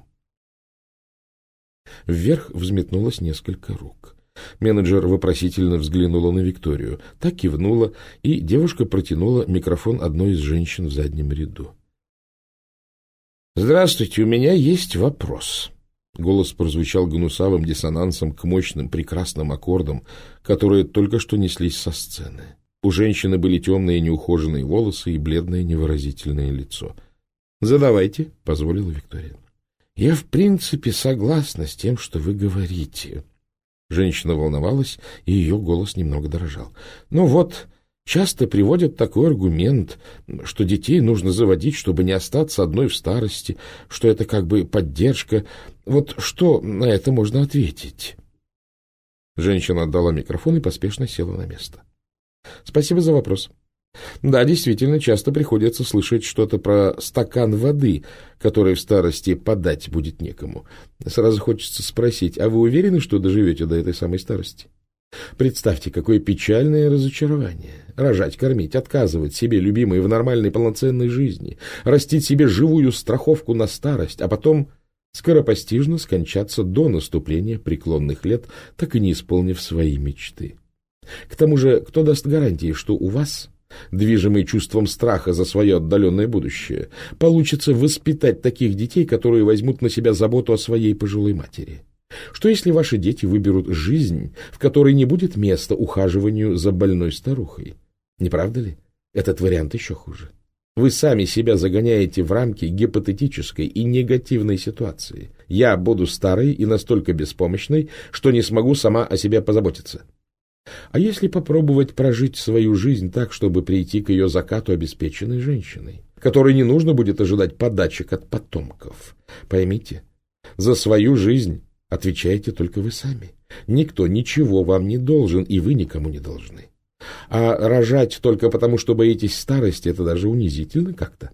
Вверх взметнулось несколько рук. Менеджер вопросительно взглянула на Викторию, та кивнула, и девушка протянула микрофон одной из женщин в заднем ряду. «Здравствуйте, у меня есть вопрос». Голос прозвучал гнусавым диссонансом к мощным, прекрасным аккордам, которые только что неслись со сцены. У женщины были темные неухоженные волосы и бледное невыразительное лицо. «Задавайте», — позволила Виктория. «Я в принципе согласна с тем, что вы говорите». Женщина волновалась, и ее голос немного дрожал. «Ну вот... Часто приводят такой аргумент, что детей нужно заводить, чтобы не остаться одной в старости, что это как бы поддержка. Вот что на это можно ответить?» Женщина отдала микрофон и поспешно села на место. «Спасибо за вопрос. Да, действительно, часто приходится слышать что-то про стакан воды, который в старости подать будет некому. Сразу хочется спросить, а вы уверены, что доживете до этой самой старости? Представьте, какое печальное разочарование. Рожать, кормить, отказывать себе любимой в нормальной полноценной жизни, растить себе живую страховку на старость, а потом скоропостижно скончаться до наступления преклонных лет, так и не исполнив свои мечты. К тому же, кто даст гарантии, что у вас, движимый чувством страха за свое отдаленное будущее, получится воспитать таких детей, которые возьмут на себя заботу о своей пожилой матери? Что если ваши дети выберут жизнь, в которой не будет места ухаживанию за больной старухой? Не правда ли? Этот вариант еще хуже. Вы сами себя загоняете в рамки гипотетической и негативной ситуации. Я буду старой и настолько беспомощной, что не смогу сама о себе позаботиться. А если попробовать прожить свою жизнь так, чтобы прийти к ее закату обеспеченной женщиной, которой не нужно будет ожидать подачек от потомков? Поймите, за свою жизнь отвечаете только вы сами. Никто ничего вам не должен, и вы никому не должны. А рожать только потому, что боитесь старости, это даже унизительно как-то.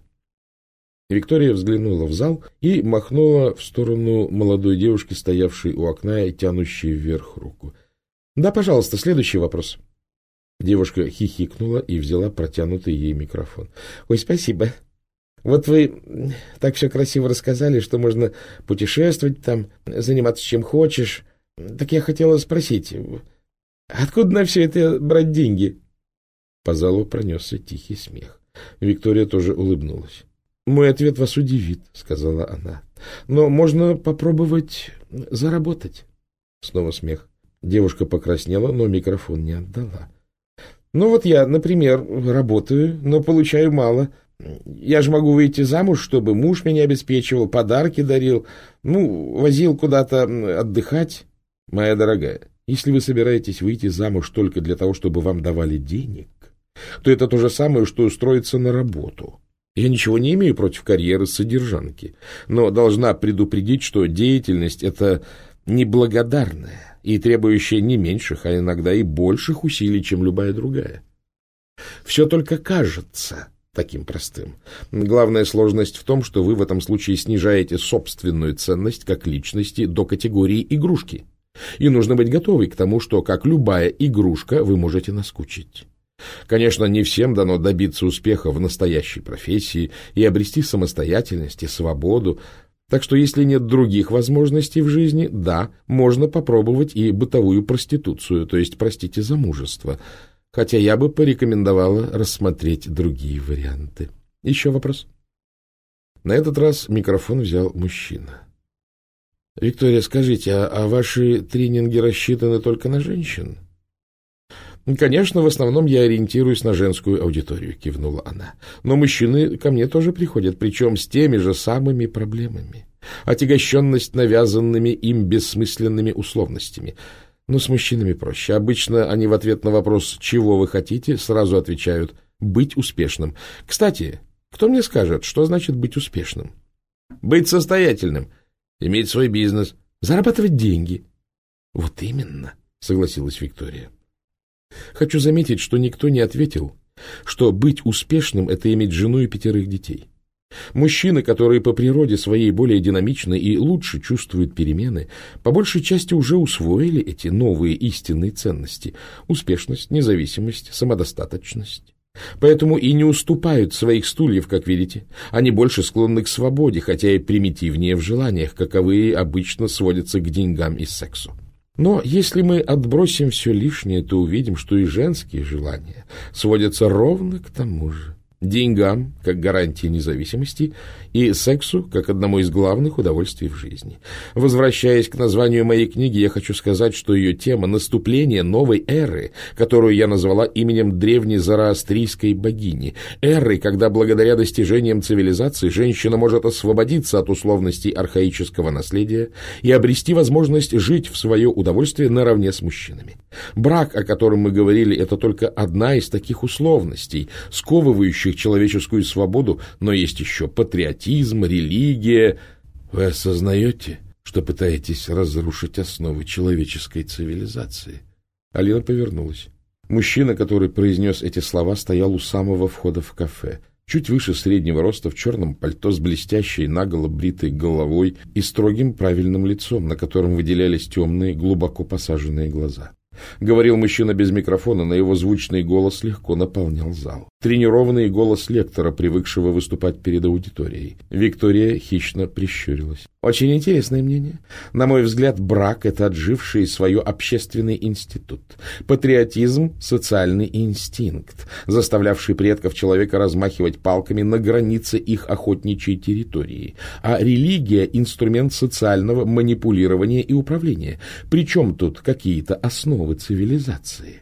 Виктория взглянула в зал и махнула в сторону молодой девушки, стоявшей у окна и тянущей вверх руку. — Да, пожалуйста, следующий вопрос. Девушка хихикнула и взяла протянутый ей микрофон. — Ой, спасибо. Вот вы так все красиво рассказали, что можно путешествовать там, заниматься чем хочешь. Так я хотела спросить, откуда на все это брать деньги? По залу пронесся тихий смех. Виктория тоже улыбнулась. — Мой ответ вас удивит, — сказала она. — Но можно попробовать заработать. Снова смех. Девушка покраснела, но микрофон не отдала. — Ну вот я, например, работаю, но получаю мало. Я же могу выйти замуж, чтобы муж меня обеспечивал, подарки дарил, возил куда-то отдыхать. Моя дорогая, если вы собираетесь выйти замуж только для того, чтобы вам давали денег, то это то же самое, что устроиться на работу. Я ничего не имею против карьеры содержанки, но должна предупредить, что деятельность — это неблагодарная и требующая не меньших, а иногда и больших усилий, чем любая другая. Все только кажется таким простым. Главная сложность в том, что вы в этом случае снижаете собственную ценность как личности до категории игрушки. И нужно быть готовой к тому, что, как любая игрушка, вы можете наскучить. Конечно, не всем дано добиться успеха в настоящей профессии и обрести самостоятельность и свободу, так что если нет других возможностей в жизни, да, можно попробовать и бытовую проституцию, то есть, простите, замужество, хотя я бы порекомендовала рассмотреть другие варианты. Еще вопрос? На этот раз микрофон взял мужчина. — Виктория, скажите, а ваши тренинги рассчитаны только на женщин? — Конечно, в основном я ориентируюсь на женскую аудиторию, — кивнула она. — Но мужчины ко мне тоже приходят, причем с теми же самыми проблемами. Отягощенность навязанными им бессмысленными условностями. Но с мужчинами проще. Обычно они в ответ на вопрос «чего вы хотите?» сразу отвечают «быть успешным». Кстати, кто мне скажет, что значит быть успешным? Быть состоятельным, иметь свой бизнес, зарабатывать деньги. Вот именно, согласилась Виктория. Хочу заметить, что никто не ответил, что быть успешным — это иметь жену и 5 детей. Мужчины, которые по природе своей более динамичны и лучше чувствуют перемены, по большей части уже усвоили эти новые истинные ценности — успешность, независимость, самодостаточность. Поэтому и не уступают своих стульев, как видите. Они больше склонны к свободе, хотя и примитивнее в желаниях, каковые обычно сводятся к деньгам и сексу. Но если мы отбросим все лишнее, то увидим, что и женские желания сводятся ровно к тому же. Деньгам, как гарантии независимости, и сексу, как одному из главных удовольствий в жизни. Возвращаясь к названию моей книги, я хочу сказать, что ее тема — наступление новой эры, которую я назвала именем древней зороастрийской богини. Эры, когда благодаря достижениям цивилизации женщина может освободиться от условностей архаического наследия и обрести возможность жить в свое удовольствие наравне с мужчинами. Брак, о котором мы говорили, это только одна из таких условностей, сковывающих человеческую свободу, но есть еще патриотизм, религия. Вы осознаете, что пытаетесь разрушить основы человеческой цивилизации? Алина повернулась. Мужчина, который произнес эти слова, стоял у самого входа в кафе, чуть выше среднего роста, в черном пальто с блестящей наголо бритой головой и строгим правильным лицом, на котором выделялись темные, глубоко посаженные глаза. Говорил мужчина без микрофона, но его звучный голос легко наполнял зал. тренированный голос лектора, привыкшего выступать перед аудиторией. Виктория хищно прищурилась. Очень интересное мнение. На мой взгляд, брак — это отживший свое общественный институт. Патриотизм — социальный инстинкт, заставлявший предков человека размахивать палками на границе их охотничьей территории. А религия — инструмент социального манипулирования и управления. Причем тут какие-то основы цивилизации?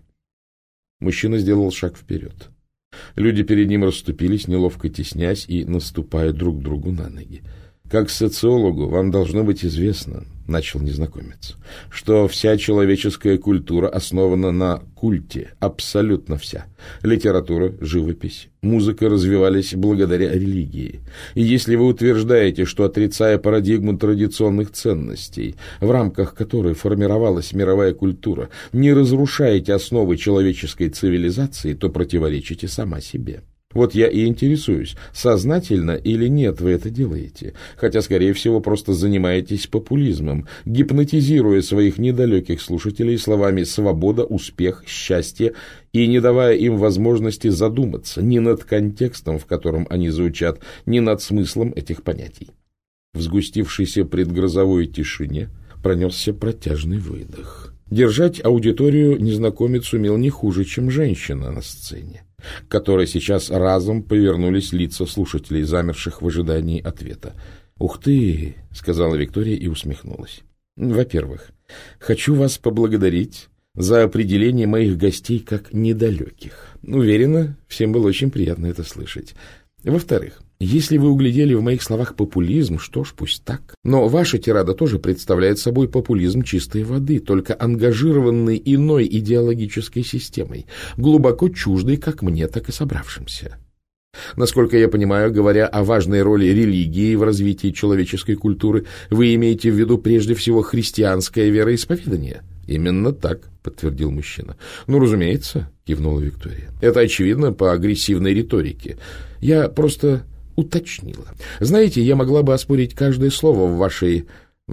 Мужчина сделал шаг вперед. Люди перед ним расступились, неловко теснясь и наступая друг другу на ноги. «Как социологу вам должно быть известно, — начал незнакомец, — что вся человеческая культура основана на культе, абсолютно вся. Литература, живопись, музыка развивались благодаря религии. И если вы утверждаете, что, отрицая парадигму традиционных ценностей, в рамках которой формировалась мировая культура, не разрушаете основы человеческой цивилизации, то противоречите сама себе. Вот я и интересуюсь, сознательно или нет вы это делаете, хотя, скорее всего, просто занимаетесь популизмом, гипнотизируя своих недалеких слушателей словами «свобода», «успех», «счастье» и не давая им возможности задуматься ни над контекстом, в котором они звучат, ни над смыслом этих понятий. В сгустившейся предгрозовой тишине пронесся протяжный выдох. Держать аудиторию незнакомец умел не хуже, чем женщина на сцене, к которой сейчас разом повернулись лица слушателей, замерших в ожидании ответа. «Ух ты!» — сказала Виктория и усмехнулась. «Во-первых, хочу вас поблагодарить за определение моих гостей как недалеких. Уверена, всем было очень приятно это слышать. Во-вторых, если вы углядели в моих словах популизм, что ж, пусть так. Но ваша тирада тоже представляет собой популизм чистой воды, только ангажированный иной идеологической системой, глубоко чуждой как мне, так и собравшимся. Насколько я понимаю, говоря о важной роли религии в развитии человеческой культуры, вы имеете в виду прежде всего христианское вероисповедание?» «Именно так», — подтвердил мужчина. «Ну, разумеется», — кивнула Виктория. «Это очевидно по агрессивной риторике. Я просто уточнила. Знаете, я могла бы оспорить каждое слово в вашей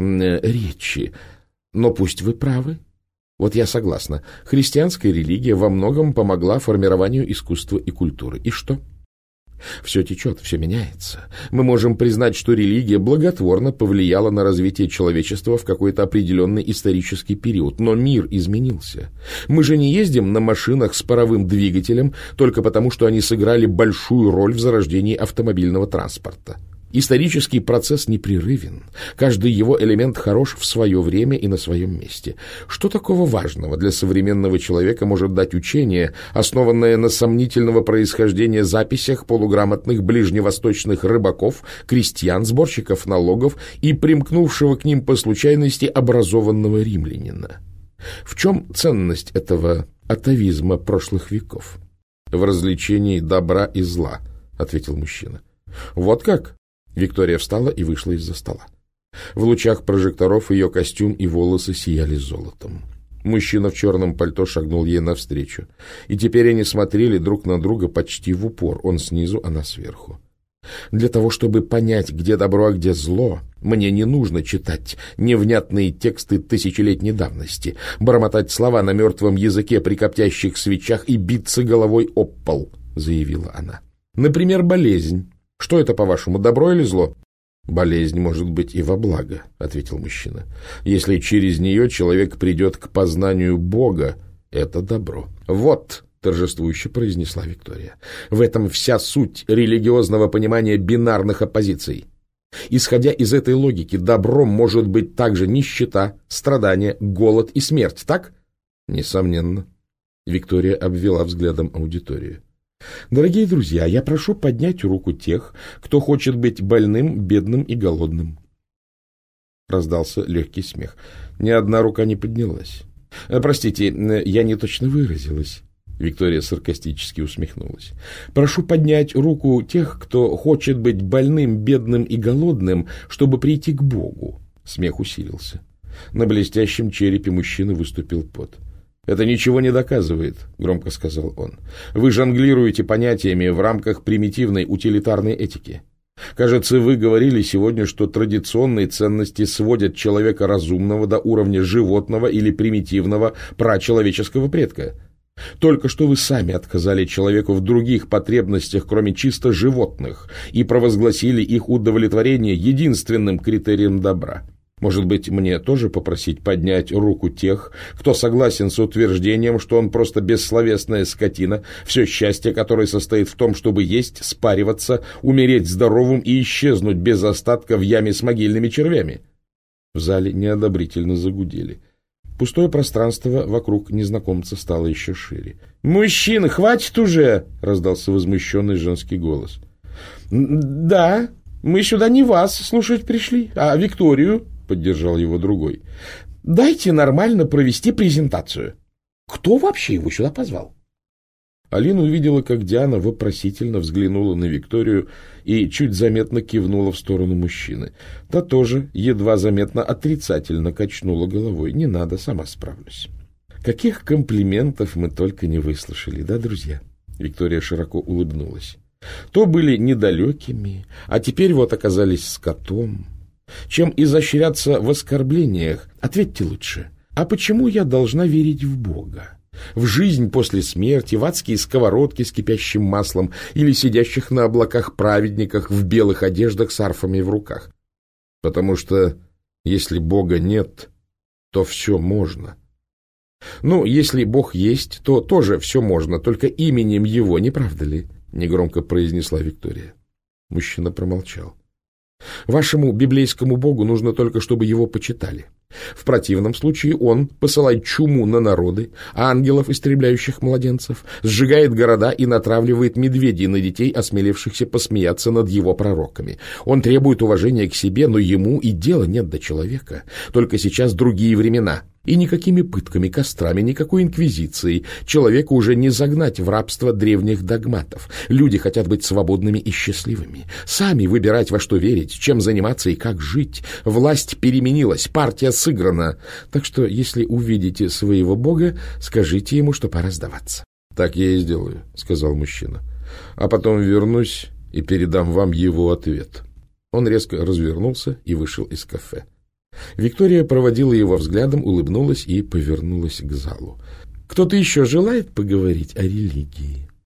речи, но пусть вы правы. Вот я согласна. Христианская религия во многом помогла формированию искусства и культуры. И что? Все течет, все меняется. Мы можем признать, что религия благотворно повлияла на развитие человечества в какой-то определенный исторический период, но мир изменился. Мы же не ездим на машинах с паровым двигателем только потому, что они сыграли большую роль в зарождении автомобильного транспорта. Исторический процесс непрерывен. Каждый его элемент хорош в свое время и на своем месте. Что такого важного для современного человека может дать учение, основанное на сомнительного происхождения записях полуграмотных ближневосточных рыбаков, крестьян, сборщиков налогов и примкнувшего к ним по случайности образованного римлянина? В чем ценность этого атавизма прошлых веков? — В развлечении добра и зла, — ответил мужчина. — Вот как? Виктория встала и вышла из-за стола. В лучах прожекторов ее костюм и волосы сияли золотом. Мужчина в черном пальто шагнул ей навстречу, и теперь они смотрели друг на друга почти в упор, он снизу, она сверху. «Для того, чтобы понять, где добро, а где зло, мне не нужно читать невнятные тексты тысячелетней давности, бормотать слова на мертвом языке при коптящих свечах и биться головой об пол», — заявила она. «Например, болезнь. Что это, по-вашему, добро или зло?» «Болезнь может быть и во благо», — ответил мужчина. «Если через нее человек придет к познанию Бога, это добро». «Вот», — торжествующе произнесла Виктория, — «в этом вся суть религиозного понимания бинарных оппозиций. Исходя из этой логики, добром может быть также нищета, страдания, голод и смерть, так?» «Несомненно». Виктория обвела взглядом аудиторию. «Дорогие друзья, я прошу поднять руку тех, кто хочет быть больным, бедным и голодным». Раздался легкий смех. Ни одна рука не поднялась. «Простите, я не точно выразилась». Виктория саркастически усмехнулась. «Прошу поднять руку тех, кто хочет быть больным, бедным и голодным, чтобы прийти к Богу». Смех усилился. На блестящем черепе мужчины выступил пот. «Это ничего не доказывает», — громко сказал он. «Вы жонглируете понятиями в рамках примитивной утилитарной этики. Кажется, вы говорили сегодня, что традиционные ценности сводят человека разумного до уровня животного или примитивного прачеловеческого предка. Только что вы сами отказали человеку в других потребностях, кроме чисто животных, и провозгласили их удовлетворение единственным критерием добра. Может быть, мне тоже попросить поднять руку тех, кто согласен с утверждением, что он просто бессловесная скотина, все счастье которой состоит в том, чтобы есть, спариваться, умереть здоровым и исчезнуть без остатка в яме с могильными червями? В зале неодобрительно загудели. Пустое пространство вокруг незнакомца стало еще шире. «Мужчины, хватит уже!» — раздался возмущенный женский голос. «Да, мы сюда не вас слушать пришли, а Викторию», — поддержал его другой. «Дайте нормально провести презентацию. Кто вообще его сюда позвал?» Алина увидела, как Диана вопросительно взглянула на Викторию и чуть заметно кивнула в сторону мужчины. Та тоже едва заметно отрицательно качнула головой. «Не надо, сама справлюсь». «Каких комплиментов мы только не выслушали, да, друзья?» Виктория широко улыбнулась. «То были недалекими, а теперь вот оказались скотом. Чем изощряться в оскорблениях? Ответьте лучше, а почему я должна верить в Бога? В жизнь после смерти, в адские сковородки с кипящим маслом или сидящих на облаках праведниках в белых одеждах с арфами в руках? Потому что если Бога нет, то все можно. Ну, если Бог есть, то тоже все можно, только именем Его, не правда ли?» — негромко произнесла Виктория. Мужчина промолчал. «Вашему библейскому Богу нужно только, чтобы его почитали. В противном случае он посылает чуму на народы, ангелов, истребляющих младенцев, сжигает города и натравливает медведей на детей, осмелившихся посмеяться над его пророками. Он требует уважения к себе, но ему и дела нет до человека. Только сейчас другие времена. И никакими пытками, кострами, никакой инквизицией человека уже не загнать в рабство древних догматов. Люди хотят быть свободными и счастливыми. Сами выбирать, во что верить, чем заниматься и как жить. Власть переменилась, партия сыграна. Так что, если увидите своего Бога, скажите ему, что пора сдаваться». «Так я и сделаю», — сказал мужчина. «А потом вернусь и передам вам его ответ». Он резко развернулся и вышел из кафе. Виктория проводила его взглядом, улыбнулась и повернулась к залу. «Кто-то еще желает поговорить о религии?»